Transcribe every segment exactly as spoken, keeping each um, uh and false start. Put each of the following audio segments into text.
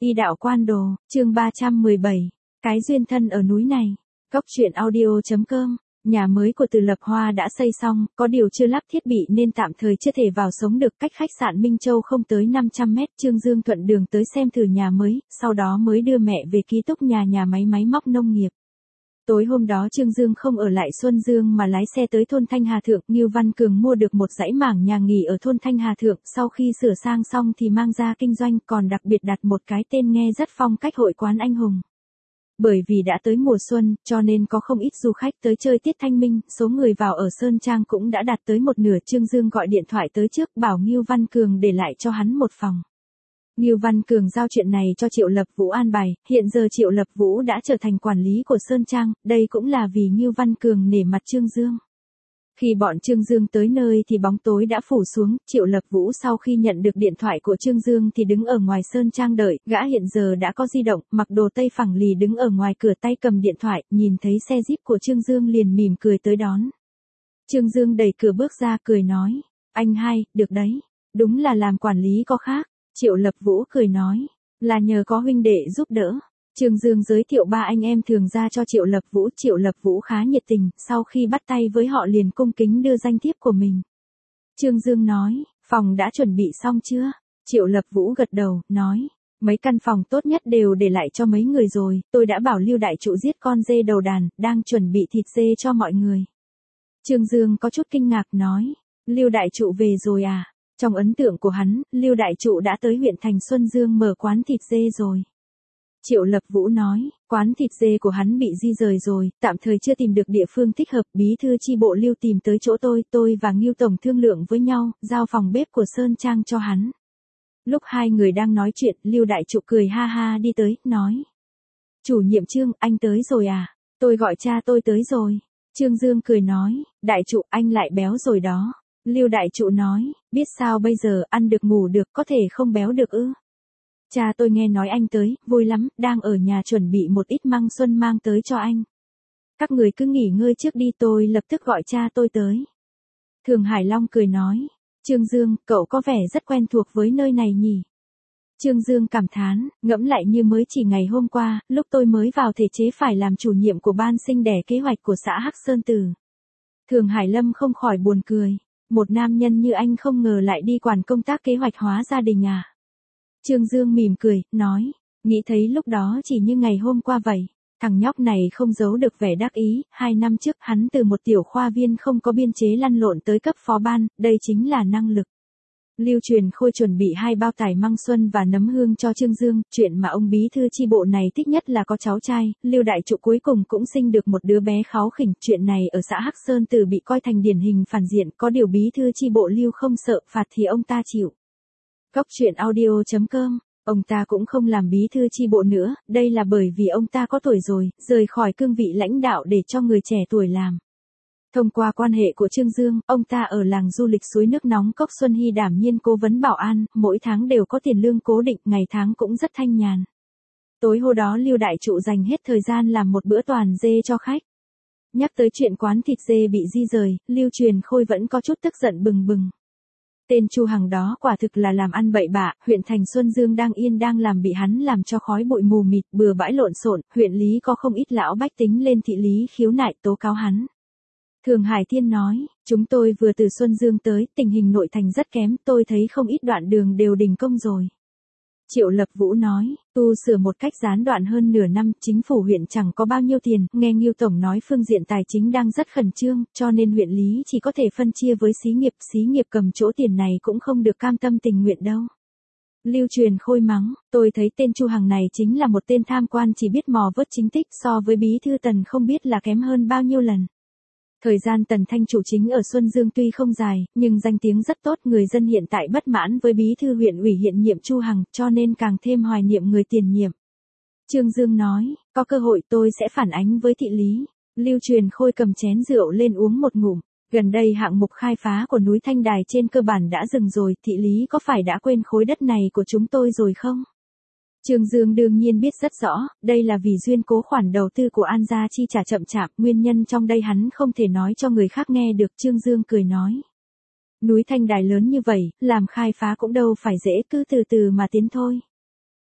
Y đạo quan đồ, chương ba trăm mười bảy, cái duyên thân ở núi này. Cốc truyện audio chấm com. Nhà mới của Từ Lập Hoa đã xây xong, có điều chưa lắp thiết bị nên tạm thời chưa thể vào sống được, cách khách sạn Minh Châu không tới năm trăm mét. Trương Dương thuận đường tới xem thử nhà mới, sau đó mới đưa mẹ về ký túc nhà nhà máy máy móc nông nghiệp. Tối hôm đó Trương Dương không ở lại Xuân Dương mà lái xe tới thôn Thanh Hà Thượng. Ngưu Văn Cường mua được một dãy mảng nhà nghỉ ở thôn Thanh Hà Thượng, sau khi sửa sang xong thì mang ra kinh doanh, còn đặc biệt đặt một cái tên nghe rất phong cách Hội quán Anh Hùng. Bởi vì đã tới mùa xuân, cho nên có không ít du khách tới chơi tiết thanh minh, số người vào ở Sơn Trang cũng đã đạt tới một nửa. Trương Dương gọi điện thoại tới trước, bảo Ngưu Văn Cường để lại cho hắn một phòng. Ngưu Văn Cường giao chuyện này cho Triệu Lập Vũ an bài, hiện giờ Triệu Lập Vũ đã trở thành quản lý của Sơn Trang, đây cũng là vì Ngưu Văn Cường nể mặt Trương Dương. Khi bọn Trương Dương tới nơi thì bóng tối đã phủ xuống, Triệu Lập Vũ sau khi nhận được điện thoại của Trương Dương thì đứng ở ngoài Sơn Trang đợi, gã hiện giờ đã có di động, mặc đồ tây phẳng lì đứng ở ngoài cửa tay cầm điện thoại, nhìn thấy xe Jeep của Trương Dương liền mỉm cười tới đón. Trương Dương đẩy cửa bước ra cười nói, anh hai, được đấy, đúng là làm quản lý có khác. Triệu Lập Vũ cười nói, là nhờ có huynh đệ giúp đỡ. Trương Dương giới thiệu ba anh em thường ra cho Triệu Lập Vũ, Triệu Lập Vũ khá nhiệt tình, sau khi bắt tay với họ liền cung kính đưa danh thiếp của mình. Trương Dương nói, phòng đã chuẩn bị xong chưa? Triệu Lập Vũ gật đầu, nói, mấy căn phòng tốt nhất đều để lại cho mấy người rồi, tôi đã bảo Lưu đại trụ giết con dê đầu đàn, đang chuẩn bị thịt dê cho mọi người. Trương Dương có chút kinh ngạc nói, Lưu đại trụ về rồi à? Trong ấn tượng của hắn, Lưu đại trụ đã tới huyện thành Xuân Dương mở quán thịt dê rồi. Triệu Lập Vũ nói, quán thịt dê của hắn bị di rời rồi, tạm thời chưa tìm được địa phương thích hợp, bí thư chi bộ Lưu tìm tới chỗ tôi, tôi và Ngưu tổng thương lượng với nhau, giao phòng bếp của Sơn Trang cho hắn. Lúc hai người đang nói chuyện, Lưu đại trụ cười ha ha đi tới, nói, chủ nhiệm Trương, anh tới rồi à? Tôi gọi cha tôi tới rồi. Trương Dương cười nói, đại trụ, anh lại béo rồi đó. Lưu đại trụ nói, biết sao bây giờ, ăn được ngủ được, có thể không béo được ư? Cha tôi nghe nói anh tới, vui lắm, đang ở nhà chuẩn bị một ít măng xuân mang tới cho anh. Các người cứ nghỉ ngơi trước đi, tôi lập tức gọi cha tôi tới. Thường Hải Long cười nói, Trương Dương, cậu có vẻ rất quen thuộc với nơi này nhỉ? Trương Dương cảm thán, ngẫm lại như mới chỉ ngày hôm qua, lúc tôi mới vào thể chế phải làm chủ nhiệm của ban sinh đẻ kế hoạch của xã Hắc Sơn Tử. Thường Hải Lâm không khỏi buồn cười. Một nam nhân như anh không ngờ lại đi quản công tác kế hoạch hóa gia đình à? Trương Dương mỉm cười, nói, nghĩ thấy lúc đó chỉ như ngày hôm qua vậy. Thằng nhóc này không giấu được vẻ đắc ý, hai năm trước hắn từ một tiểu khoa viên không có biên chế lăn lộn tới cấp phó ban, đây chính là năng lực. Lưu Truyền Khôi chuẩn bị hai bao tải măng xuân và nấm hương cho Trương Dương, chuyện mà ông bí thư chi bộ này thích nhất là có cháu trai, Lưu đại trụ cuối cùng cũng sinh được một đứa bé kháu khỉnh, chuyện này ở xã Hắc Sơn Tử bị coi thành điển hình phản diện, có điều bí thư chi bộ Lưu không sợ phạt thì ông ta chịu. Cốc truyện audio chấm com, ông ta cũng không làm bí thư chi bộ nữa, đây là bởi vì ông ta có tuổi rồi, rời khỏi cương vị lãnh đạo để cho người trẻ tuổi làm. Thông qua quan hệ của Trương Dương, ông ta ở làng du lịch suối nước nóng Cốc Xuân Hy đảm nhiên cố vấn bảo an, mỗi tháng đều có tiền lương cố định, ngày tháng cũng rất thanh nhàn. Tối hôm đó Lưu đại trụ dành hết thời gian làm một bữa toàn dê cho khách. Nhắc tới chuyện quán thịt dê bị di rời, Lưu Truyền Khôi vẫn có chút tức giận bừng bừng. Tên Chu Hằng đó quả thực là làm ăn bậy bạ, huyện thành Xuân Dương đang yên đang làm bị hắn làm cho khói bụi mù mịt, bừa bãi lộn xộn, huyện lý có không ít lão bách tính lên thị lý khiếu nại tố cáo hắn. Thường Hải Thiên nói, chúng tôi vừa từ Xuân Dương tới, tình hình nội thành rất kém, tôi thấy không ít đoạn đường đều đình công rồi. Triệu Lập Vũ nói, tu sửa một cách gián đoạn hơn nửa năm, chính phủ huyện chẳng có bao nhiêu tiền, nghe Ngưu tổng nói phương diện tài chính đang rất khẩn trương, cho nên huyện lý chỉ có thể phân chia với xí nghiệp, xí nghiệp cầm chỗ tiền này cũng không được cam tâm tình nguyện đâu. Lưu Truyền Khôi mắng, tôi thấy tên Chu Hằng này chính là một tên tham quan chỉ biết mò vớt chính tích, so với bí thư Tần không biết là kém hơn bao nhiêu lần. Thời gian Tần Thanh chủ chính ở Xuân Dương tuy không dài, nhưng danh tiếng rất tốt, người dân hiện tại bất mãn với bí thư huyện ủy hiện nhiệm Chu Hằng, cho nên càng thêm hoài niệm người tiền nhiệm. Trương Dương nói, có cơ hội tôi sẽ phản ánh với thị lý. Lưu Truyền Khôi cầm chén rượu lên uống một ngụm. Gần đây hạng mục khai phá của núi Thanh Đài trên cơ bản đã dừng rồi, thị lý có phải đã quên khối đất này của chúng tôi rồi không? Trương Dương đương nhiên biết rất rõ, đây là vì duyên cố khoản đầu tư của An gia chi trả chậm chạp, nguyên nhân trong đây hắn không thể nói cho người khác nghe được. Trương Dương cười nói, núi Thanh Đài lớn như vậy, làm khai phá cũng đâu phải dễ, cứ từ từ mà tiến thôi.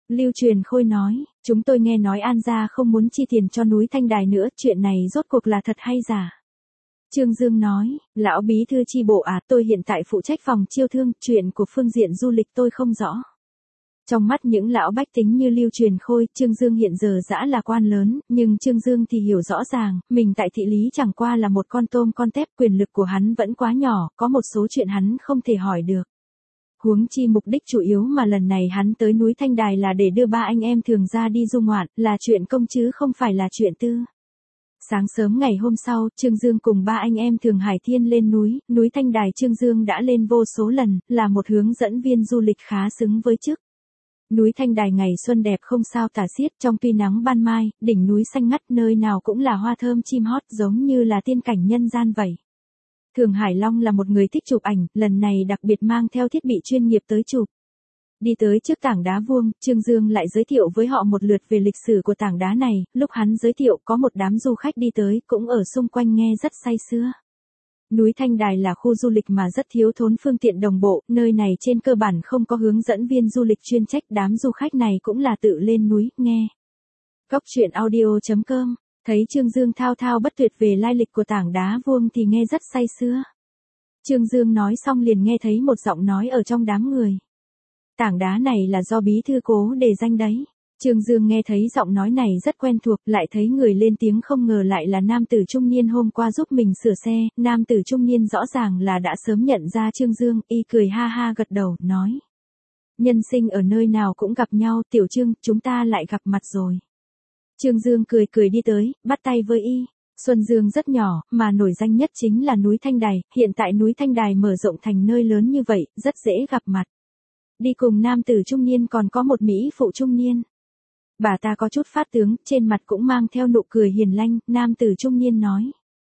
Lưu Truyền Khôi nói, chúng tôi nghe nói An gia không muốn chi tiền cho núi Thanh Đài nữa, chuyện này rốt cuộc là thật hay giả? Trương Dương nói, lão bí thư chi bộ à, tôi hiện tại phụ trách phòng chiêu thương, chuyện của phương diện du lịch tôi không rõ. Trong mắt những lão bách tính như Lưu Truyền Khôi, Trương Dương hiện giờ dã là quan lớn, nhưng Trương Dương thì hiểu rõ ràng, mình tại thị lý chẳng qua là một con tôm con tép, quyền lực của hắn vẫn quá nhỏ, có một số chuyện hắn không thể hỏi được. Huống chi mục đích chủ yếu mà lần này hắn tới núi Thanh Đài là để đưa ba anh em Thường ra đi du ngoạn, là chuyện công chứ không phải là chuyện tư. Sáng sớm ngày hôm sau, Trương Dương cùng ba anh em Thường Hải Thiên lên núi, núi Thanh Đài Trương Dương đã lên vô số lần, là một hướng dẫn viên du lịch khá xứng với chức. Núi Thanh Đài ngày xuân đẹp không sao tả xiết, trong tuy nắng ban mai, đỉnh núi xanh ngắt, nơi nào cũng là hoa thơm chim hót, giống như là tiên cảnh nhân gian vậy. Thường Hải Long là một người thích chụp ảnh, lần này đặc biệt mang theo thiết bị chuyên nghiệp tới chụp. Đi tới trước tảng đá vuông, Trương Dương lại giới thiệu với họ một lượt về lịch sử của tảng đá này, lúc hắn giới thiệu có một đám du khách đi tới, cũng ở xung quanh nghe rất say sưa. Núi Thanh Đài là khu du lịch mà rất thiếu thốn phương tiện đồng bộ, nơi này trên cơ bản không có hướng dẫn viên du lịch chuyên trách, đám du khách này cũng là tự lên núi, nghe. Cốc truyện audio chấm com, thấy Trương Dương thao thao bất tuyệt về lai lịch của tảng đá vuông thì nghe rất say sưa. Trương Dương nói xong liền nghe thấy một giọng nói ở trong đám người. Tảng đá này là do bí thư Cố đề danh đấy. Trương Dương nghe thấy giọng nói này rất quen thuộc, lại thấy người lên tiếng không ngờ lại là nam tử trung niên hôm qua giúp mình sửa xe, nam tử trung niên rõ ràng là đã sớm nhận ra Trương Dương, y cười ha ha gật đầu, nói. Nhân sinh ở nơi nào cũng gặp nhau, Tiểu Trương, chúng ta lại gặp mặt rồi. Trương Dương cười cười đi tới, bắt tay với y. Xuân Dương rất nhỏ, mà nổi danh nhất chính là núi Thanh Đài, hiện tại núi Thanh Đài mở rộng thành nơi lớn như vậy, rất dễ gặp mặt. Đi cùng nam tử trung niên còn có một mỹ phụ trung niên. Bà ta có chút phát tướng, trên mặt cũng mang theo nụ cười hiền lanh, nam tử trung niên nói.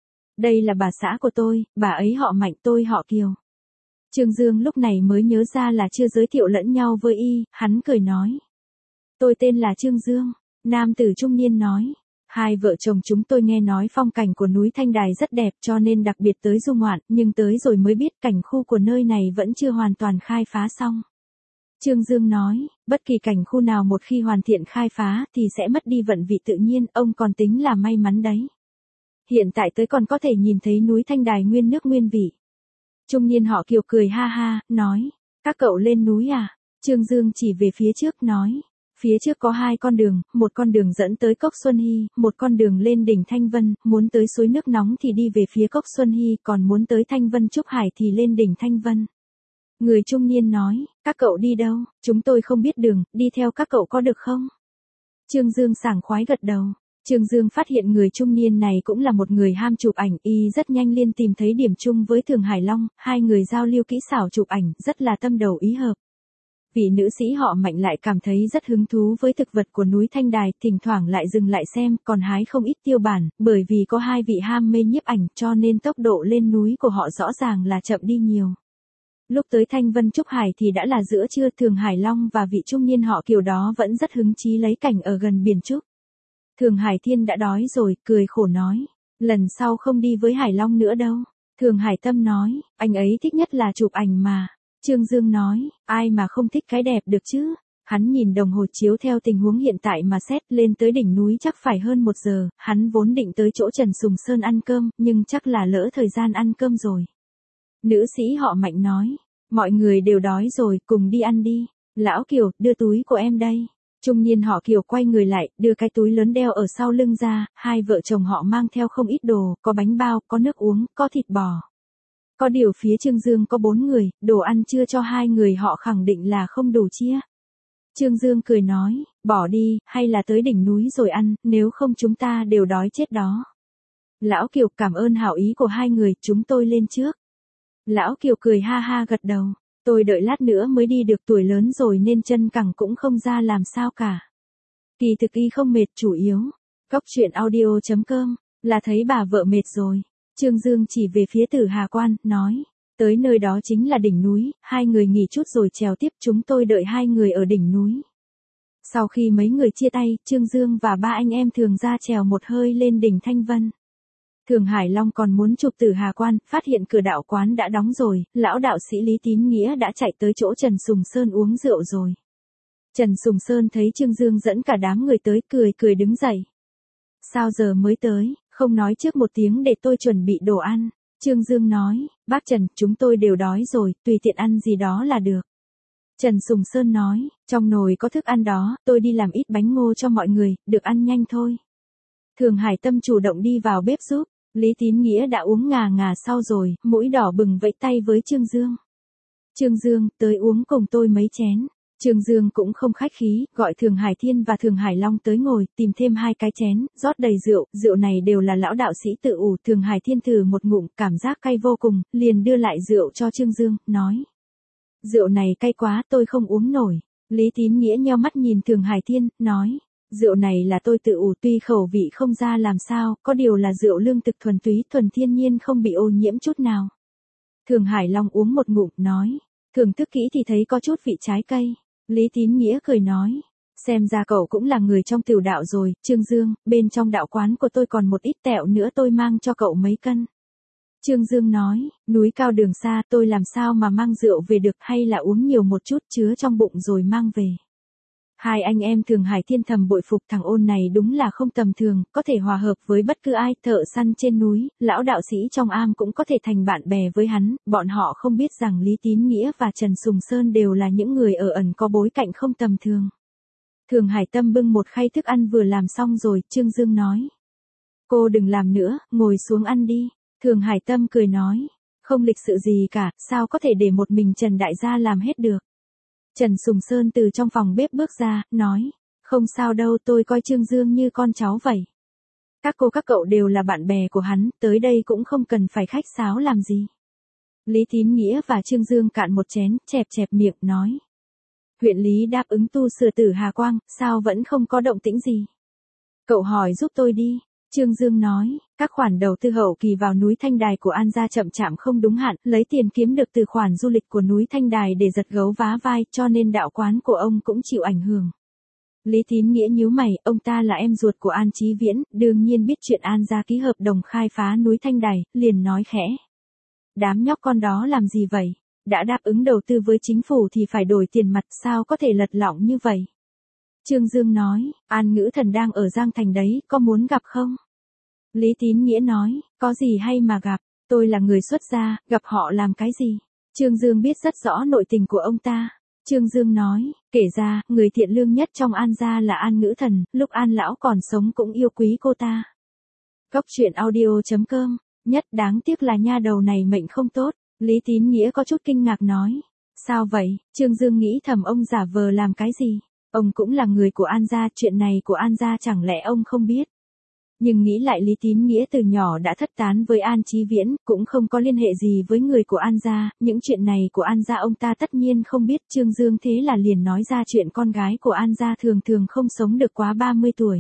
Đây là bà xã của tôi, bà ấy họ Mạnh, tôi họ Kiều. Trương Dương lúc này mới nhớ ra là chưa giới thiệu lẫn nhau với y, hắn cười nói. Tôi tên là Trương Dương, nam tử trung niên nói. Hai vợ chồng chúng tôi nghe nói phong cảnh của núi Thanh Đài rất đẹp cho nên đặc biệt tới du ngoạn, nhưng tới rồi mới biết cảnh khu của nơi này vẫn chưa hoàn toàn khai phá xong. Trương Dương nói, bất kỳ cảnh khu nào một khi hoàn thiện khai phá thì sẽ mất đi vận vị tự nhiên, ông còn tính là may mắn đấy. Hiện tại tới còn có thể nhìn thấy núi Thanh Đài nguyên nước nguyên vị. Trung niên họ Kiều cười ha ha, nói, các cậu lên núi à? Trương Dương chỉ về phía trước nói, phía trước có hai con đường, một con đường dẫn tới Cốc Xuân Hy, một con đường lên đỉnh Thanh Vân, muốn tới suối nước nóng thì đi về phía Cốc Xuân Hy, còn muốn tới Thanh Vân Trúc Hải thì lên đỉnh Thanh Vân. Người trung niên nói, các cậu đi đâu, chúng tôi không biết đường, đi theo các cậu có được không? Trương Dương sảng khoái gật đầu. Trương Dương phát hiện người trung niên này cũng là một người ham chụp ảnh, y rất nhanh liên tìm thấy điểm chung với Thường Hải Long, hai người giao lưu kỹ xảo chụp ảnh, rất là tâm đầu ý hợp. Vị nữ sĩ họ Mạnh lại cảm thấy rất hứng thú với thực vật của núi Thanh Đài, thỉnh thoảng lại dừng lại xem, còn hái không ít tiêu bản, bởi vì có hai vị ham mê nhiếp ảnh cho nên tốc độ lên núi của họ rõ ràng là chậm đi nhiều. Lúc tới Thanh Vân Trúc Hải thì đã là giữa trưa, Thường Hải Long và vị trung niên họ Kiều đó vẫn rất hứng chí lấy cảnh ở gần biển Trúc. Thường Hải Thiên đã đói rồi, cười khổ nói, lần sau không đi với Hải Long nữa đâu. Thường Hải Tâm nói, anh ấy thích nhất là chụp ảnh mà. Trương Dương nói, ai mà không thích cái đẹp được chứ. Hắn nhìn đồng hồ chiếu theo tình huống hiện tại mà xét, lên tới đỉnh núi chắc phải hơn một giờ, hắn vốn định tới chỗ Trần Sùng Sơn ăn cơm, nhưng chắc là lỡ thời gian ăn cơm rồi. Nữ sĩ họ Mạnh nói, mọi người đều đói rồi, cùng đi ăn đi. Lão Kiều, đưa túi của em đây. Trung niên họ Kiều quay người lại, đưa cái túi lớn đeo ở sau lưng ra, hai vợ chồng họ mang theo không ít đồ, có bánh bao, có nước uống, có thịt bò. Có điều phía Trương Dương có bốn người, đồ ăn chưa cho hai người họ khẳng định là không đủ chia. Trương Dương cười nói, bỏ đi, hay là tới đỉnh núi rồi ăn, nếu không chúng ta đều đói chết đó. Lão Kiều, cảm ơn hảo ý của hai người, chúng tôi lên trước. Lão Kiều cười ha ha gật đầu, tôi đợi lát nữa mới đi được, tuổi lớn rồi nên chân cẳng cũng không ra làm sao cả. Kỳ thực y không mệt, chủ yếu. Cốc truyện audio chấm com, là thấy bà vợ mệt rồi. Trương Dương chỉ về phía Tử Hà Quan, nói, tới nơi đó chính là đỉnh núi, hai người nghỉ chút rồi trèo tiếp, chúng tôi đợi hai người ở đỉnh núi. Sau khi mấy người chia tay, Trương Dương và ba anh em Thường ra trèo một hơi lên đỉnh Thanh Vân. Thường Hải Long còn muốn chụp Tử Hà Quan, phát hiện cửa đạo quán đã đóng rồi, lão đạo sĩ Lý Tín Nghĩa đã chạy tới chỗ Trần Sùng Sơn uống rượu rồi. Trần Sùng Sơn thấy Trương Dương dẫn cả đám người tới, cười cười đứng dậy. Sao giờ mới tới, không nói trước một tiếng để tôi chuẩn bị đồ ăn. Trương Dương nói, bác Trần, chúng tôi đều đói rồi, tùy tiện ăn gì đó là được. Trần Sùng Sơn nói, trong nồi có thức ăn đó, tôi đi làm ít bánh ngô cho mọi người, được ăn nhanh thôi. Thường Hải Tâm chủ động đi vào bếp giúp, Lý Tín Nghĩa đã uống ngà ngà sau rồi, mũi đỏ bừng vẫy tay với Trương Dương. Trương Dương, tới uống cùng tôi mấy chén. Trương Dương cũng không khách khí, gọi Thường Hải Thiên và Thường Hải Long tới ngồi, tìm thêm hai cái chén, rót đầy rượu, rượu này đều là lão đạo sĩ tự ủ. Thường Hải Thiên thử một ngụm, cảm giác cay vô cùng, liền đưa lại rượu cho Trương Dương, nói. Rượu này cay quá, tôi không uống nổi. Lý Tín Nghĩa nheo mắt nhìn Thường Hải Thiên, nói. Rượu này là tôi tự ủ, tuy khẩu vị không ra làm sao, có điều là rượu lương thực thuần túy, thuần thiên nhiên, không bị ô nhiễm chút nào. Thường Hải Long uống một ngụm, nói. Thưởng thức kỹ thì thấy có chút vị trái cây. Lý Tín Nghĩa cười nói, xem ra cậu cũng là người trong tiểu đạo rồi. Trương Dương, bên trong đạo quán của tôi còn một ít tẹo nữa, tôi mang cho cậu mấy cân. Trương Dương nói, núi cao đường xa, tôi làm sao mà mang rượu về được, hay là uống nhiều một chút chứa trong bụng rồi mang về. Hai anh em Thường Hải Thiên thầm bội phục, thằng ôn này đúng là không tầm thường, có thể hòa hợp với bất cứ ai, thợ săn trên núi, lão đạo sĩ trong am cũng có thể thành bạn bè với hắn. Bọn họ không biết rằng Lý Tín Nghĩa và Trần Sùng Sơn đều là những người ở ẩn có bối cảnh không tầm thường. Thường Hải Tâm bưng một khay thức ăn vừa làm xong rồi, Trương Dương nói. Cô đừng làm nữa, ngồi xuống ăn đi. Thường Hải Tâm cười nói, không lịch sự gì cả, sao có thể để một mình Trần Đại gia làm hết được. Trần Sùng Sơn từ trong phòng bếp bước ra, nói, không sao đâu, tôi coi Trương Dương như con cháu vậy. Các cô các cậu đều là bạn bè của hắn, tới đây cũng không cần phải khách sáo làm gì. Lý Tín Nghĩa và Trương Dương cạn một chén, chẹp chẹp miệng, nói. Huyện Lý đáp ứng tu sửa Tử Hà Quang, sao vẫn không có động tĩnh gì? Cậu hỏi giúp tôi đi. Trương Dương nói, các khoản đầu tư hậu kỳ vào núi Thanh Đài của An gia chậm chạp không đúng hạn, lấy tiền kiếm được từ khoản du lịch của núi Thanh Đài để giật gấu vá vai, cho nên đạo quán của ông cũng chịu ảnh hưởng. Lý Tín Nghĩa nhíu mày, ông ta là em ruột của An Chí Viễn, đương nhiên biết chuyện An gia ký hợp đồng khai phá núi Thanh Đài, liền nói khẽ. Đám nhóc con đó làm gì vậy? Đã đáp ứng đầu tư với chính phủ thì phải đổi tiền mặt, sao có thể lật lọng như vậy? Trương Dương nói, An Ngữ Thần đang ở Giang Thành đấy, có muốn gặp không? Lý Tín Nghĩa nói, có gì hay mà gặp, tôi là người xuất gia, gặp họ làm cái gì? Trương Dương biết rất rõ nội tình của ông ta. Trương Dương nói, kể ra, người thiện lương nhất trong An gia là An Ngữ Thần, lúc An lão còn sống cũng yêu quý cô ta. Góc truyện audio chấm com, nhất đáng tiếc là nha đầu này mệnh không tốt. Lý Tín Nghĩa có chút kinh ngạc nói, sao vậy? Trương Dương nghĩ thầm ông giả vờ làm cái gì? Ông cũng là người của An gia, chuyện này của An gia chẳng lẽ ông không biết? Nhưng nghĩ lại Lý Tín Nghĩa từ nhỏ đã thất tán với An Chí Viễn, cũng không có liên hệ gì với người của An gia, những chuyện này của An gia ông ta tất nhiên không biết. Trương Dương thế là liền nói ra chuyện con gái của An gia thường thường không sống được quá ba mươi tuổi.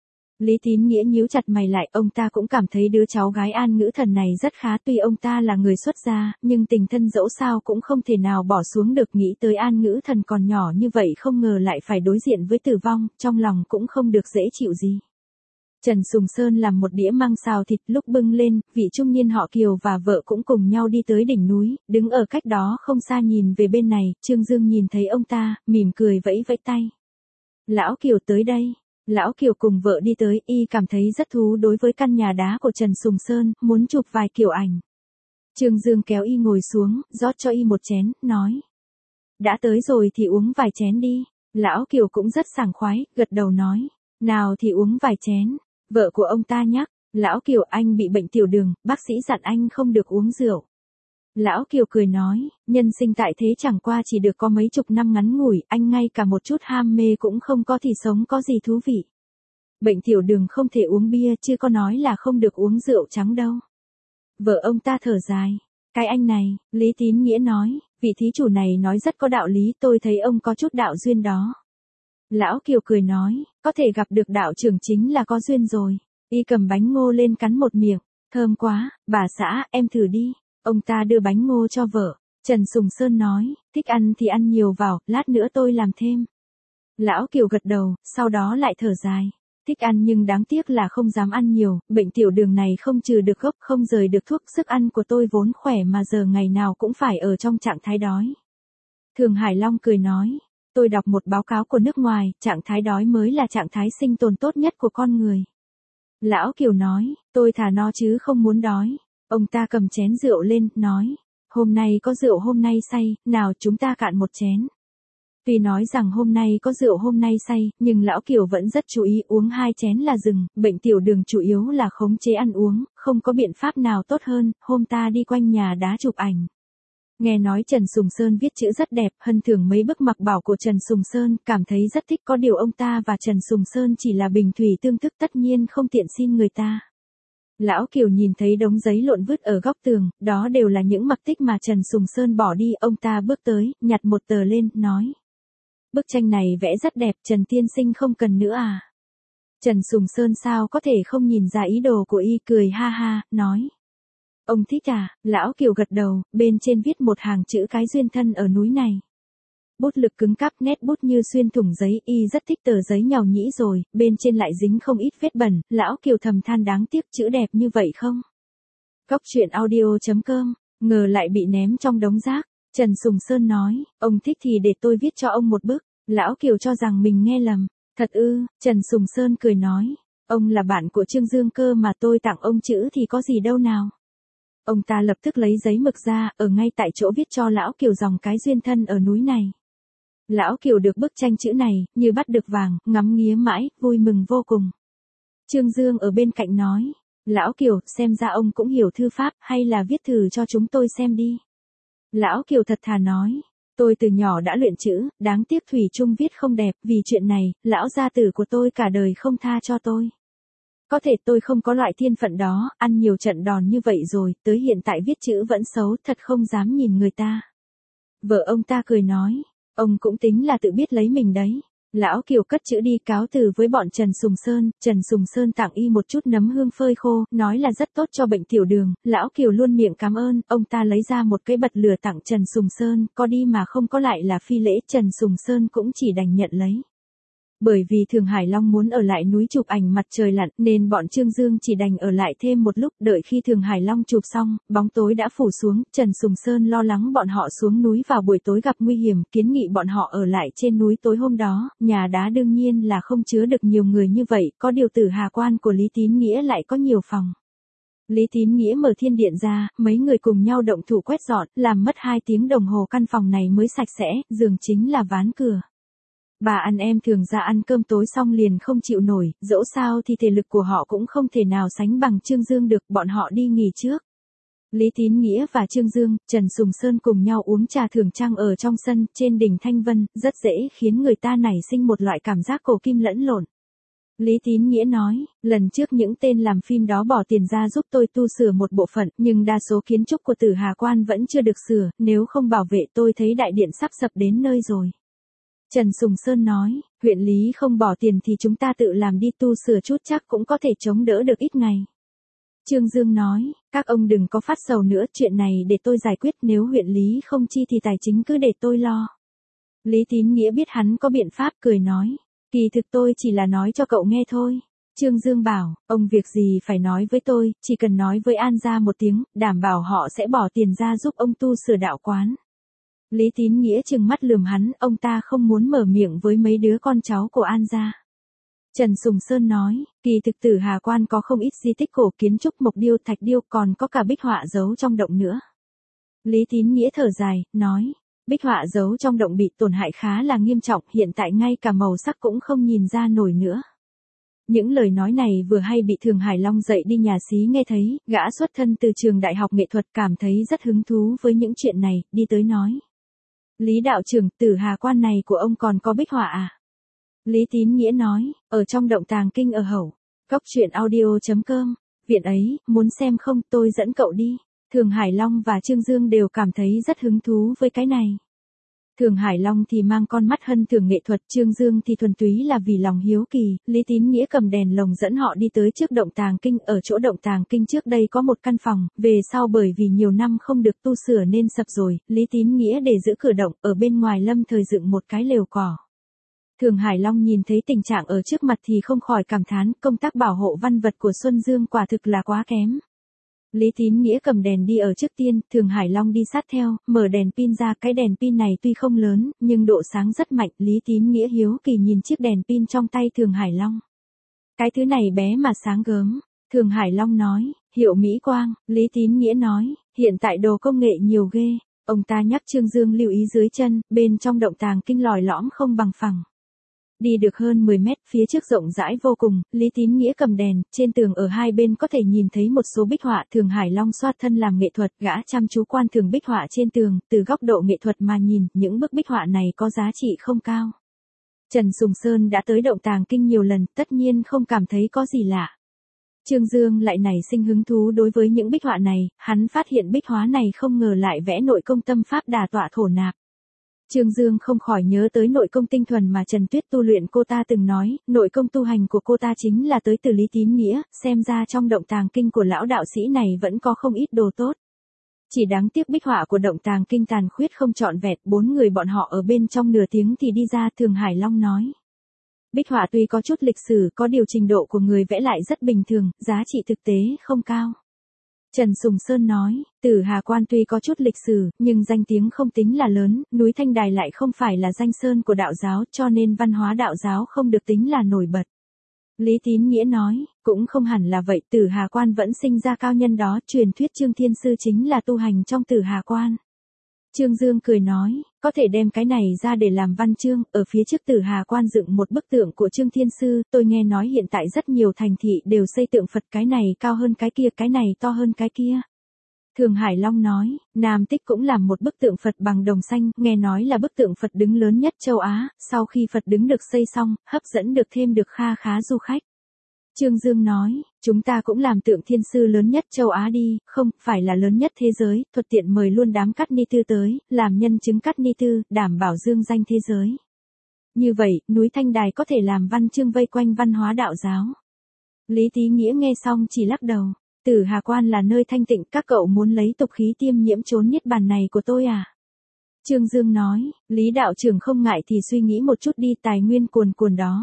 Lý Tín Nghĩa nhíu chặt mày lại, ông ta cũng cảm thấy đứa cháu gái An Ngữ Thần này rất khá, tuy ông ta là người xuất gia, nhưng tình thân dẫu sao cũng không thể nào bỏ xuống được. Nghĩ tới An Ngữ Thần còn nhỏ như vậy không ngờ lại phải đối diện với tử vong, trong lòng cũng không được dễ chịu gì. Trần Sùng Sơn làm một đĩa măng xào thịt, lúc bưng lên, vị trung niên họ Kiều và vợ cũng cùng nhau đi tới đỉnh núi, đứng ở cách đó không xa nhìn về bên này. Trương Dương nhìn thấy ông ta, mỉm cười vẫy vẫy tay. Lão Kiều tới đây. Lão Kiều cùng vợ đi tới, y cảm thấy rất thú đối với căn nhà đá của Trần Sùng Sơn, muốn chụp vài kiểu ảnh. Trương Dương kéo y ngồi xuống, rót cho y một chén, nói. Đã tới rồi thì uống vài chén đi. Lão Kiều cũng rất sảng khoái, gật đầu nói. Nào thì uống vài chén. Vợ của ông ta nhắc, Lão Kiều, anh bị bệnh tiểu đường, bác sĩ dặn anh không được uống rượu. Lão Kiều cười nói, nhân sinh tại thế chẳng qua chỉ được có mấy chục năm ngắn ngủi, anh ngay cả một chút ham mê cũng không có thì sống có gì thú vị. Bệnh tiểu đường không thể uống bia, chứ có nói là không được uống rượu trắng đâu. Vợ ông ta thở dài. Cái anh này, Lý Tín Nghĩa nói, vị thí chủ này nói rất có đạo lý, tôi thấy ông có chút đạo duyên đó. Lão Kiều cười nói, có thể gặp được đạo trưởng chính là có duyên rồi. Y cầm bánh ngô lên cắn một miệng, thơm quá, bà xã, em thử đi. Ông ta đưa bánh ngô cho vợ. Trần Sùng Sơn nói, thích ăn thì ăn nhiều vào, lát nữa tôi làm thêm. Lão Kiều gật đầu, sau đó lại thở dài. Thích ăn nhưng đáng tiếc là không dám ăn nhiều, bệnh tiểu đường này không trừ được gốc, không rời được thuốc, sức ăn của tôi vốn khỏe mà giờ ngày nào cũng phải ở trong trạng thái đói. Thường Hải Long cười nói, Tôi đọc một báo cáo của nước ngoài, trạng thái đói mới là trạng thái sinh tồn tốt nhất của con người. Lão Kiều nói, tôi thà no chứ không muốn đói. Ông ta cầm chén rượu lên, nói, hôm nay có rượu hôm nay say, nào chúng ta cạn một chén. Tuy nói rằng hôm nay có rượu hôm nay say, nhưng Lão Kiều vẫn rất chú ý uống hai chén là dừng, bệnh tiểu đường chủ yếu là khống chế ăn uống, không có biện pháp nào tốt hơn, hôm ta đi quanh nhà đá chụp ảnh. Nghe nói Trần Sùng Sơn viết chữ rất đẹp, hân thưởng mấy bức mặc bảo của Trần Sùng Sơn, cảm thấy rất thích, có điều ông ta và Trần Sùng Sơn chỉ là bình thủy tương thức, tất nhiên không tiện xin người ta. Lão Kiều nhìn thấy đống giấy lộn vứt ở góc tường, đó đều là những mặc tích mà Trần Sùng Sơn bỏ đi, ông ta bước tới, nhặt một tờ lên, nói. Bức tranh này vẽ rất đẹp, Trần tiên sinh không cần nữa à? Trần Sùng Sơn sao có thể không nhìn ra ý đồ của y, cười ha ha, nói. Ông thích à? Lão Kiều gật đầu, bên trên viết một hàng chữ cái duyên thân ở núi này. Bút lực cứng cáp, nét bút như xuyên thủng giấy, y rất thích tờ giấy nhàu nhĩ rồi, bên trên lại dính không ít vết bẩn, Lão Kiều thầm than đáng tiếc chữ đẹp như vậy không? Góc truyện audio chấm com, ngờ lại bị ném trong đống rác. Trần Sùng Sơn nói, ông thích thì để tôi viết cho ông một bức. Lão Kiều cho rằng mình nghe lầm. Thật ư? Trần Sùng Sơn cười nói, ông là bạn của Trương Dương cơ mà, tôi tặng ông chữ thì có gì đâu nào. Ông ta lập tức lấy giấy mực ra, ở ngay tại chỗ viết cho Lão Kiều dòng cái duyên thân ở núi này. Lão Kiều được bức tranh chữ này, như bắt được vàng, ngắm nghía mãi, vui mừng vô cùng. Trương Dương ở bên cạnh nói, Lão Kiều, xem ra ông cũng hiểu thư pháp, hay là viết thử cho chúng tôi xem đi. Lão Kiều thật thà nói, tôi từ nhỏ đã luyện chữ, đáng tiếc thủy chung viết không đẹp, vì chuyện này, lão gia tử của tôi cả đời không tha cho tôi. Có thể tôi không có loại thiên phận đó, ăn nhiều trận đòn như vậy rồi, tới hiện tại viết chữ vẫn xấu, thật không dám nhìn người ta. Vợ ông ta cười nói, ông cũng tính là tự biết lấy mình đấy. Lão Kiều cất chữ đi cáo từ với bọn Trần Sùng Sơn, Trần Sùng Sơn tặng y một chút nấm hương phơi khô, nói là rất tốt cho bệnh tiểu đường, Lão Kiều luôn miệng cảm ơn, ông ta lấy ra một cái bật lửa tặng Trần Sùng Sơn, có đi mà không có lại là phi lễ, Trần Sùng Sơn cũng chỉ đành nhận lấy. Bởi vì Thường Hải Long muốn ở lại núi chụp ảnh mặt trời lặn, nên bọn Trương Dương chỉ đành ở lại thêm một lúc, đợi khi Thường Hải Long chụp xong, bóng tối đã phủ xuống, Trần Sùng Sơn lo lắng bọn họ xuống núi vào buổi tối gặp nguy hiểm, kiến nghị bọn họ ở lại trên núi tối hôm đó, nhà đá đương nhiên là không chứa được nhiều người như vậy, có điều Tử Hà Quan của Lý Tín Nghĩa lại có nhiều phòng. Lý Tín Nghĩa mở thiên điện ra, mấy người cùng nhau động thủ quét dọn, làm mất hai tiếng đồng hồ căn phòng này mới sạch sẽ, giường chính là ván cửa. Bà ăn em thường ra ăn cơm tối xong liền không chịu nổi, dẫu sao thì thể lực của họ cũng không thể nào sánh bằng Trương Dương được, bọn họ đi nghỉ trước. Lý Tín Nghĩa và Trương Dương, Trần Sùng Sơn cùng nhau uống trà thưởng trăng ở trong sân, trên đỉnh Thanh Vân, rất dễ khiến người ta nảy sinh một loại cảm giác cổ kim lẫn lộn. Lý Tín Nghĩa nói, lần trước những tên làm phim đó bỏ tiền ra giúp tôi tu sửa một bộ phận, nhưng đa số kiến trúc của Tử Hà Quan vẫn chưa được sửa, nếu không bảo vệ tôi thấy đại điện sắp sập đến nơi rồi. Trần Sùng Sơn nói, huyện Lý không bỏ tiền thì chúng ta tự làm đi, tu sửa chút chắc cũng có thể chống đỡ được ít ngày. Trương Dương nói, các ông đừng có phát sầu nữa, chuyện này để tôi giải quyết, nếu huyện Lý không chi thì tài chính cứ để tôi lo. Lý Tín Nghĩa biết hắn có biện pháp, cười nói, kỳ thực tôi chỉ là nói cho cậu nghe thôi. Trương Dương bảo, ông việc gì phải nói với tôi, chỉ cần nói với An gia một tiếng, đảm bảo họ sẽ bỏ tiền ra giúp ông tu sửa đạo quán. Lý Tín Nghĩa trừng mắt lườm hắn, ông ta không muốn mở miệng với mấy đứa con cháu của An gia. Trần Sùng Sơn nói, kỳ thực Tử Hà Quan có không ít di tích cổ, kiến trúc, mộc điêu, thạch điêu, còn có cả bích họa giấu trong động nữa. Lý Tín Nghĩa thở dài, nói, bích họa giấu trong động bị tổn hại khá là nghiêm trọng, hiện tại ngay cả màu sắc cũng không nhìn ra nổi nữa. Những lời nói này vừa hay bị Thường Hải Long dậy đi nhà xí nghe thấy, gã xuất thân từ trường đại học nghệ thuật, cảm thấy rất hứng thú với những chuyện này, đi tới nói. Lý đạo trưởng, Tử Hà Quan này của ông còn có bích họa à? Lý Tín Nghĩa nói, ở trong động tàng kinh ở hậu. Góc truyện audio chấm com, viện ấy, muốn xem không, tôi dẫn cậu đi. Thường Hải Long và Trương Dương đều cảm thấy rất hứng thú với cái này. Thường Hải Long thì mang con mắt hân thưởng nghệ thuật, Trương Dương thì thuần túy là vì lòng hiếu kỳ. Lý Tín Nghĩa cầm đèn lồng dẫn họ đi tới trước động tàng kinh, ở chỗ động tàng kinh trước đây có một căn phòng, về sau bởi vì nhiều năm không được tu sửa nên sập rồi, Lý Tín Nghĩa để giữ cửa động, ở bên ngoài lâm thời dựng một cái lều cỏ. Thường Hải Long nhìn thấy tình trạng ở trước mặt thì không khỏi cảm thán, công tác bảo hộ văn vật của Xuân Dương quả thực là quá kém. Lý Tín Nghĩa cầm đèn đi ở trước tiên, Thường Hải Long đi sát theo, mở đèn pin ra, cái đèn pin này tuy không lớn, nhưng độ sáng rất mạnh, Lý Tín Nghĩa hiếu kỳ nhìn chiếc đèn pin trong tay Thường Hải Long. Cái thứ này bé mà sáng gớm, Thường Hải Long nói, hiệu Mỹ Quang, Lý Tín Nghĩa nói, hiện tại đồ công nghệ nhiều ghê, ông ta nhắc Trương Dương lưu ý dưới chân, bên trong động tàng kinh lòi lõm không bằng phẳng. Đi được hơn mười mét, phía trước rộng rãi vô cùng, Lý Tín Nghĩa cầm đèn, trên tường ở hai bên có thể nhìn thấy một số bích họa. Thường Hải Long xoát thân làm nghệ thuật, gã chăm chú quan thường bích họa trên tường, từ góc độ nghệ thuật mà nhìn, những bức bích họa này có giá trị không cao. Trần Sùng Sơn đã tới động tàng kinh nhiều lần, tất nhiên không cảm thấy có gì lạ. Trương Dương lại nảy sinh hứng thú đối với những bích họa này, hắn phát hiện bích họa này không ngờ lại vẽ nội công tâm pháp đà tọa thổ nạp. Trương Dương không khỏi nhớ tới nội công tinh thuần mà Trần Tuyết tu luyện, cô ta từng nói, nội công tu hành của cô ta chính là tới từ Lý Tín Nghĩa, xem ra trong động tàng kinh của lão đạo sĩ này vẫn có không ít đồ tốt. Chỉ đáng tiếc bích họa của động tàng kinh tàn khuyết không trọn vẹn, bốn người bọn họ ở bên trong nửa tiếng thì đi ra. Thường Hải Long nói. Bích họa tuy có chút lịch sử, có điều trình độ của người vẽ lại rất bình thường, giá trị thực tế không cao. Trần Sùng Sơn nói, Tử Hà Quan tuy có chút lịch sử, nhưng danh tiếng không tính là lớn, núi Thanh Đài lại không phải là danh sơn của đạo giáo, cho nên văn hóa đạo giáo không được tính là nổi bật. Lý Tín Nghĩa nói, cũng không hẳn là vậy, Tử Hà Quan vẫn sinh ra cao nhân đó, truyền thuyết Trương Thiên Sư chính là tu hành trong Tử Hà Quan. Trương Dương cười nói, có thể đem cái này ra để làm văn chương, ở phía trước Tử Hà Quan dựng một bức tượng của Trương Thiên Sư, tôi nghe nói hiện tại rất nhiều thành thị đều xây tượng Phật, cái này cao hơn cái kia, cái này to hơn cái kia. Thường Hải Long nói, Nam Tích cũng làm một bức tượng Phật bằng đồng xanh, nghe nói là bức tượng Phật đứng lớn nhất châu Á, sau khi Phật đứng được xây xong, hấp dẫn được thêm được kha khá du khách. Trương Dương nói, chúng ta cũng làm tượng Thiên Sư lớn nhất châu Á đi, không, phải là lớn nhất thế giới, thuật tiện mời luôn đám Cát Ni Tư tới, làm nhân chứng Cát Ni Tư, đảm bảo dương danh thế giới. Như vậy, núi Thanh Đài có thể làm văn chương vây quanh văn hóa đạo giáo. Lý Tín Nghĩa nghe xong chỉ lắc đầu, Tử Hà Quan là nơi thanh tịnh, các cậu muốn lấy tục khí tiêm nhiễm trốn niết bàn này của tôi à? Trương Dương nói, Lý đạo trưởng không ngại thì suy nghĩ một chút đi, tài nguyên cuồn cuồn đó.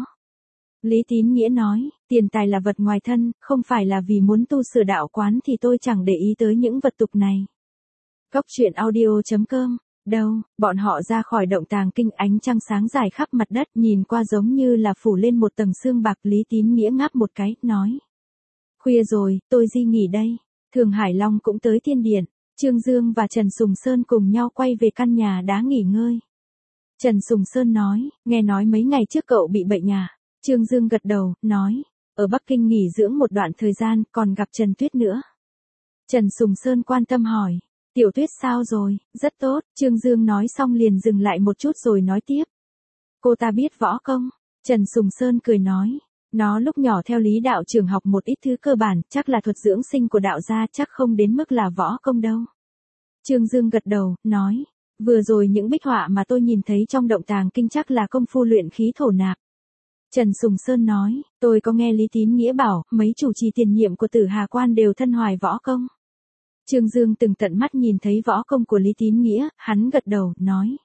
Lý Tín Nghĩa nói, tiền tài là vật ngoài thân, không phải là vì muốn tu sửa đạo quán thì tôi chẳng để ý tới những vật tục này. Góc truyện audio chấm com, đâu, bọn họ ra khỏi động tàng kinh, ánh trăng sáng dài khắp mặt đất, nhìn qua giống như là phủ lên một tầng sương bạc. Lý Tín Nghĩa ngáp một cái, nói. Khuya rồi, tôi di nghỉ đây. Thường Hải Long cũng tới thiên điện, Trương Dương và Trần Sùng Sơn cùng nhau quay về căn nhà đá nghỉ ngơi. Trần Sùng Sơn nói, nghe nói mấy ngày trước cậu bị bệnh à? Trương Dương gật đầu, nói, ở Bắc Kinh nghỉ dưỡng một đoạn thời gian, còn gặp Trần Tuyết nữa. Trần Sùng Sơn quan tâm hỏi, Tiểu Tuyết sao rồi? Rất tốt, Trương Dương nói xong liền dừng lại một chút rồi nói tiếp. Cô ta biết võ công? Trần Sùng Sơn cười nói, nó lúc nhỏ theo Lý đạo trưởng học một ít thứ cơ bản, chắc là thuật dưỡng sinh của đạo gia, chắc không đến mức là võ công đâu. Trương Dương gật đầu, nói, vừa rồi những bích họa mà tôi nhìn thấy trong động tàng kinh chắc là công phu luyện khí thổ nạp. Trần Sùng Sơn nói, tôi có nghe Lý Tín Nghĩa bảo, mấy chủ trì tiền nhiệm của Tử Hà Quan đều thân hoài võ công. Trương Dương từng tận mắt nhìn thấy võ công của Lý Tín Nghĩa, hắn gật đầu, nói.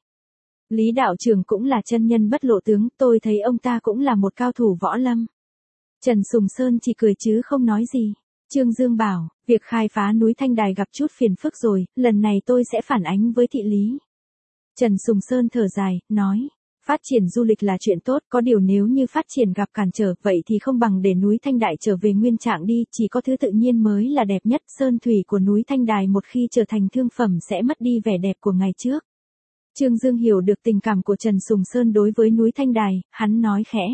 Lý đạo trưởng cũng là chân nhân bất lộ tướng, tôi thấy ông ta cũng là một cao thủ võ lâm. Trần Sùng Sơn chỉ cười chứ không nói gì. Trương Dương bảo, việc khai phá núi Thanh Đài gặp chút phiền phức rồi, lần này tôi sẽ phản ánh với thị lý. Trần Sùng Sơn thở dài, nói. Phát triển du lịch là chuyện tốt, có điều nếu như phát triển gặp cản trở, vậy thì không bằng để núi Thanh Đài trở về nguyên trạng đi, chỉ có thứ tự nhiên mới là đẹp nhất, sơn thủy của núi Thanh Đài một khi trở thành thương phẩm sẽ mất đi vẻ đẹp của ngày trước. Trương Dương hiểu được tình cảm của Trần Sùng Sơn đối với núi Thanh Đài, hắn nói khẽ.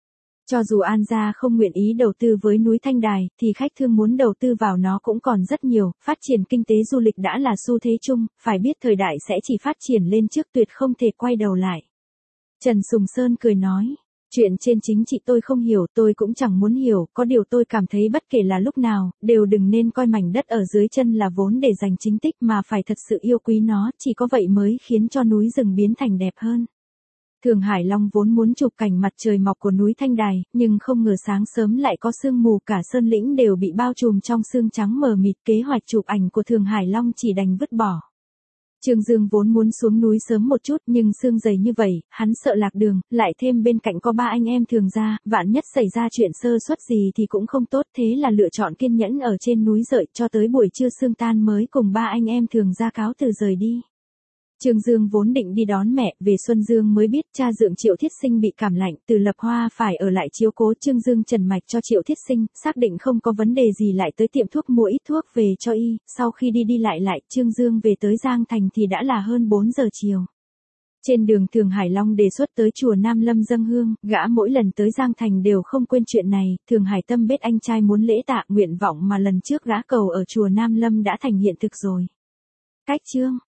Cho dù An gia không nguyện ý đầu tư với núi Thanh Đài, thì khách thương muốn đầu tư vào nó cũng còn rất nhiều, phát triển kinh tế du lịch đã là xu thế chung, phải biết thời đại sẽ chỉ phát triển lên trước, tuyệt không thể quay đầu lại. Trần Sùng Sơn cười nói, chuyện trên chính trị tôi không hiểu, tôi cũng chẳng muốn hiểu, có điều tôi cảm thấy bất kể là lúc nào, đều đừng nên coi mảnh đất ở dưới chân là vốn để dành chính tích mà phải thật sự yêu quý nó, chỉ có vậy mới khiến cho núi rừng biến thành đẹp hơn. Thường Hải Long vốn muốn chụp cảnh mặt trời mọc của núi Thanh Đài, nhưng không ngờ sáng sớm lại có sương mù, cả sơn lĩnh đều bị bao trùm trong sương trắng mờ mịt, kế hoạch chụp ảnh của Thường Hải Long chỉ đành vứt bỏ. Trương Dương vốn muốn xuống núi sớm một chút nhưng sương dày như vậy, hắn sợ lạc đường, lại thêm bên cạnh có ba anh em Thường gia, vạn nhất xảy ra chuyện sơ suất gì thì cũng không tốt, thế là lựa chọn kiên nhẫn ở trên núi đợi cho tới buổi trưa sương tan mới cùng ba anh em Thường gia cáo từ rời đi. Trương Dương vốn định đi đón mẹ, về Xuân Dương mới biết cha dượng Triệu Thiết Sinh bị cảm lạnh, Từ Lập Hoa phải ở lại chiếu cố. Trương Dương trần mạch cho Triệu Thiết Sinh, xác định không có vấn đề gì lại tới tiệm thuốc mua ít thuốc về cho y, sau khi đi đi lại lại, Trương Dương về tới Giang Thành thì đã là hơn bốn giờ chiều. Trên đường Thường Hải Long đề xuất tới chùa Nam Lâm dâng hương, gã mỗi lần tới Giang Thành đều không quên chuyện này, Thường Hải tâm biết anh trai muốn lễ tạ, nguyện vọng mà lần trước gã cầu ở chùa Nam Lâm đã thành hiện thực rồi. Cách chương